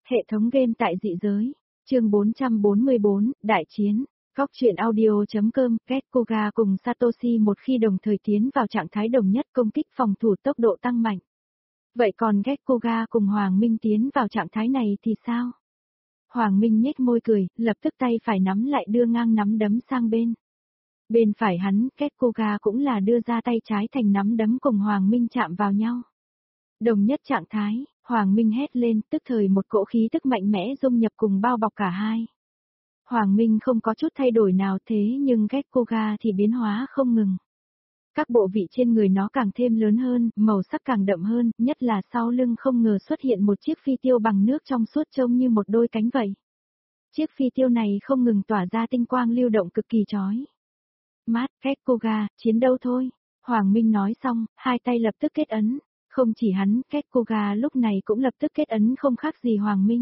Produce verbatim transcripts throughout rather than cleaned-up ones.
Hệ thống game tại dị giới. Chương bốn trăm bốn mươi bốn, Đại chiến. Góc truyện audio.com, Getkoga cùng Satoshi một khi đồng thời tiến vào trạng thái đồng nhất, công kích phòng thủ tốc độ tăng mạnh. Vậy còn Getkoga cùng Hoàng Minh tiến vào trạng thái này thì sao? Hoàng Minh nhếch môi cười, lập tức tay phải nắm lại đưa ngang nắm đấm sang bên. Bên phải hắn, Getkoga cũng là đưa ra tay trái thành nắm đấm cùng Hoàng Minh chạm vào nhau. Đồng nhất trạng thái, Hoàng Minh hét lên, tức thời một cỗ khí tức mạnh mẽ dung nhập cùng bao bọc cả hai. Hoàng Minh không có chút thay đổi nào thế nhưng Getkoga thì biến hóa không ngừng. Các bộ vị trên người nó càng thêm lớn hơn, màu sắc càng đậm hơn, nhất là sau lưng không ngờ xuất hiện một chiếc phi tiêu bằng nước trong suốt trông như một đôi cánh vậy. Chiếc phi tiêu này không ngừng tỏa ra tinh quang lưu động cực kỳ chói. Mát, Getkoga, chiến đấu thôi. Hoàng Minh nói xong, hai tay lập tức kết ấn. Không chỉ hắn, Getkoga lúc này cũng lập tức kết ấn không khác gì Hoàng Minh.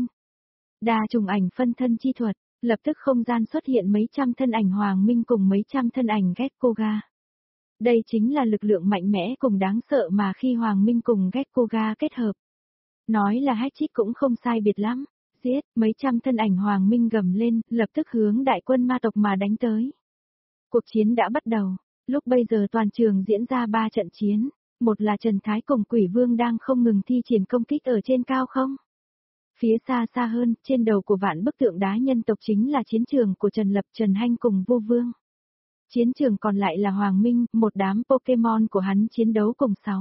Đa trùng ảnh phân thân chi thuật, lập tức không gian xuất hiện mấy trăm thân ảnh Hoàng Minh cùng mấy trăm thân ảnh Getkoga. Đây chính là lực lượng mạnh mẽ cùng đáng sợ mà khi Hoàng Minh cùng Getkoga kết hợp. Nói là hatchit cũng không sai biệt lắm. Giết, mấy trăm thân ảnh Hoàng Minh gầm lên, lập tức hướng đại quân ma tộc mà đánh tới. Cuộc chiến đã bắt đầu, lúc bây giờ toàn trường diễn ra ba trận chiến. Một là Trần Thái cùng Quỷ Vương đang không ngừng thi triển công kích ở trên cao không. Phía xa xa hơn, trên đầu của vạn bức tượng đá nhân tộc chính là chiến trường của Trần Lập, Trần Hanh cùng Vô Vương. Chiến trường còn lại là Hoàng Minh, một đám Pokemon của hắn chiến đấu cùng sáu.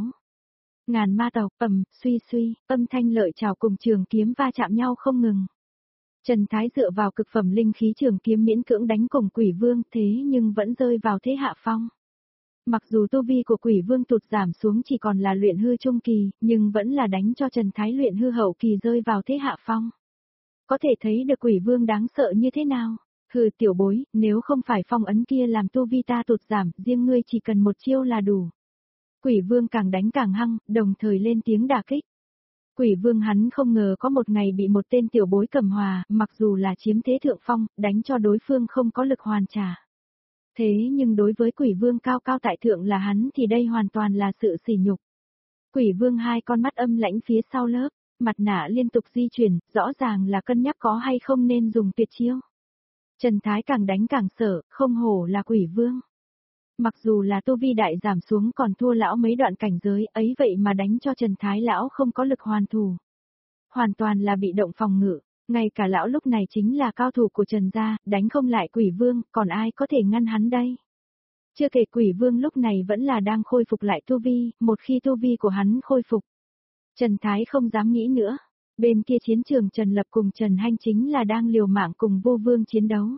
Ngàn ma tộc, ầm, suy suy, âm thanh lợi trảo cùng trường kiếm va chạm nhau không ngừng. Trần Thái dựa vào cực phẩm linh khí trường kiếm miễn cưỡng đánh cùng Quỷ Vương thế nhưng vẫn rơi vào thế hạ phong. Mặc dù tu vi của Quỷ Vương tụt giảm xuống chỉ còn là luyện hư trung kỳ, nhưng vẫn là đánh cho Trần Thái luyện hư hậu kỳ rơi vào thế hạ phong. Có thể thấy được Quỷ Vương đáng sợ như thế nào. Hừ tiểu bối, nếu không phải phong ấn kia làm tu vi ta tụt giảm, riêng ngươi chỉ cần một chiêu là đủ. Quỷ Vương càng đánh càng hăng, đồng thời lên tiếng đả kích. Quỷ Vương hắn không ngờ có một ngày bị một tên tiểu bối cầm hòa, mặc dù là chiếm thế thượng phong, đánh cho đối phương không có lực hoàn trả. Thế nhưng đối với Quỷ Vương cao cao tại thượng là hắn thì đây hoàn toàn là sự sỉ nhục. Quỷ Vương hai con mắt âm lãnh phía sau lớp, mặt nạ liên tục di chuyển, rõ ràng là cân nhắc có hay không nên dùng tuyệt chiêu. Trần Thái càng đánh càng sợ, không hổ là Quỷ Vương. Mặc dù là tu vi đại giảm xuống còn thua lão mấy đoạn cảnh giới ấy vậy mà đánh cho Trần Thái lão không có lực hoàn thủ. Hoàn toàn là bị động phòng ngự. Ngay cả lão lúc này chính là cao thủ của Trần gia, đánh không lại Quỷ Vương, còn ai có thể ngăn hắn đây? Chưa kể Quỷ Vương lúc này vẫn là đang khôi phục lại tu vi, một khi tu vi của hắn khôi phục. Trần Thái không dám nghĩ nữa. Bên kia chiến trường Trần Lập cùng Trần Hanh chính là đang liều mạng cùng Vô Vương chiến đấu.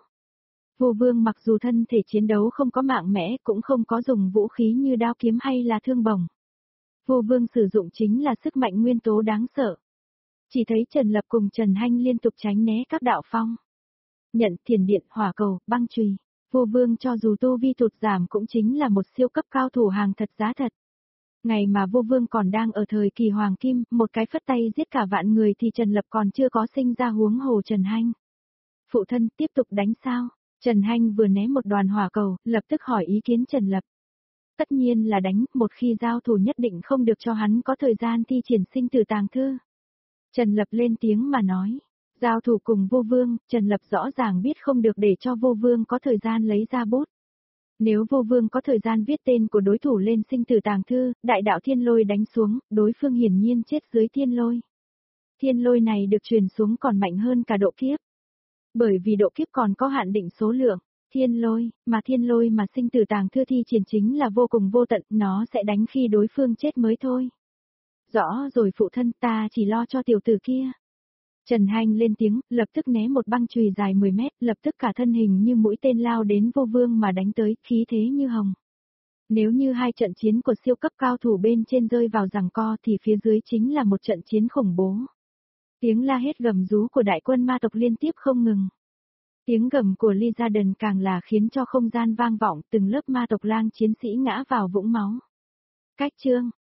Vô Vương mặc dù thân thể chiến đấu không có mạng mẽ cũng không có dùng vũ khí như đao kiếm hay là thương bổng. Vô Vương sử dụng chính là sức mạnh nguyên tố đáng sợ. Chỉ thấy Trần Lập cùng Trần Hanh liên tục tránh né các đạo phong. Nhận thiền điện, hỏa cầu, băng chùy. Vô Vương cho dù tu vi tụt giảm cũng chính là một siêu cấp cao thủ hàng thật giá thật. Ngày mà Vô Vương còn đang ở thời kỳ hoàng kim, một cái phất tay giết cả vạn người thì Trần Lập còn chưa có sinh ra huống hồ Trần Hanh. Phụ thân tiếp tục đánh sao? Trần Hanh vừa né một đoàn hỏa cầu, lập tức hỏi ý kiến Trần Lập. Tất nhiên là đánh, một khi giao thủ nhất định không được cho hắn có thời gian thi triển sinh tử tàng thư. Trần Lập lên tiếng mà nói, giao thủ cùng Vô Vương, Trần Lập rõ ràng biết không được để cho Vô Vương có thời gian lấy ra bút. Nếu Vô Vương có thời gian viết tên của đối thủ lên sinh tử tàng thư, đại đạo thiên lôi đánh xuống, đối phương hiển nhiên chết dưới thiên lôi. Thiên lôi này được truyền xuống còn mạnh hơn cả độ kiếp. Bởi vì độ kiếp còn có hạn định số lượng, thiên lôi, mà thiên lôi mà sinh tử tàng thư thi triển chính là vô cùng vô tận, nó sẽ đánh khi đối phương chết mới thôi. Rõ rồi phụ thân, ta chỉ lo cho tiểu tử kia. Trần Hanh lên tiếng, lập tức né một băng chùy dài mười mét, lập tức cả thân hình như mũi tên lao đến Vô Vương mà đánh tới, khí thế như hồng. Nếu như hai trận chiến của siêu cấp cao thủ bên trên rơi vào giằng co thì phía dưới chính là một trận chiến khủng bố. Tiếng la hét gầm rú của đại quân ma tộc liên tiếp không ngừng. Tiếng gầm của Lee Jordan càng là khiến cho không gian vang vọng, từng lớp ma tộc lang chiến sĩ ngã vào vũng máu. Cách chương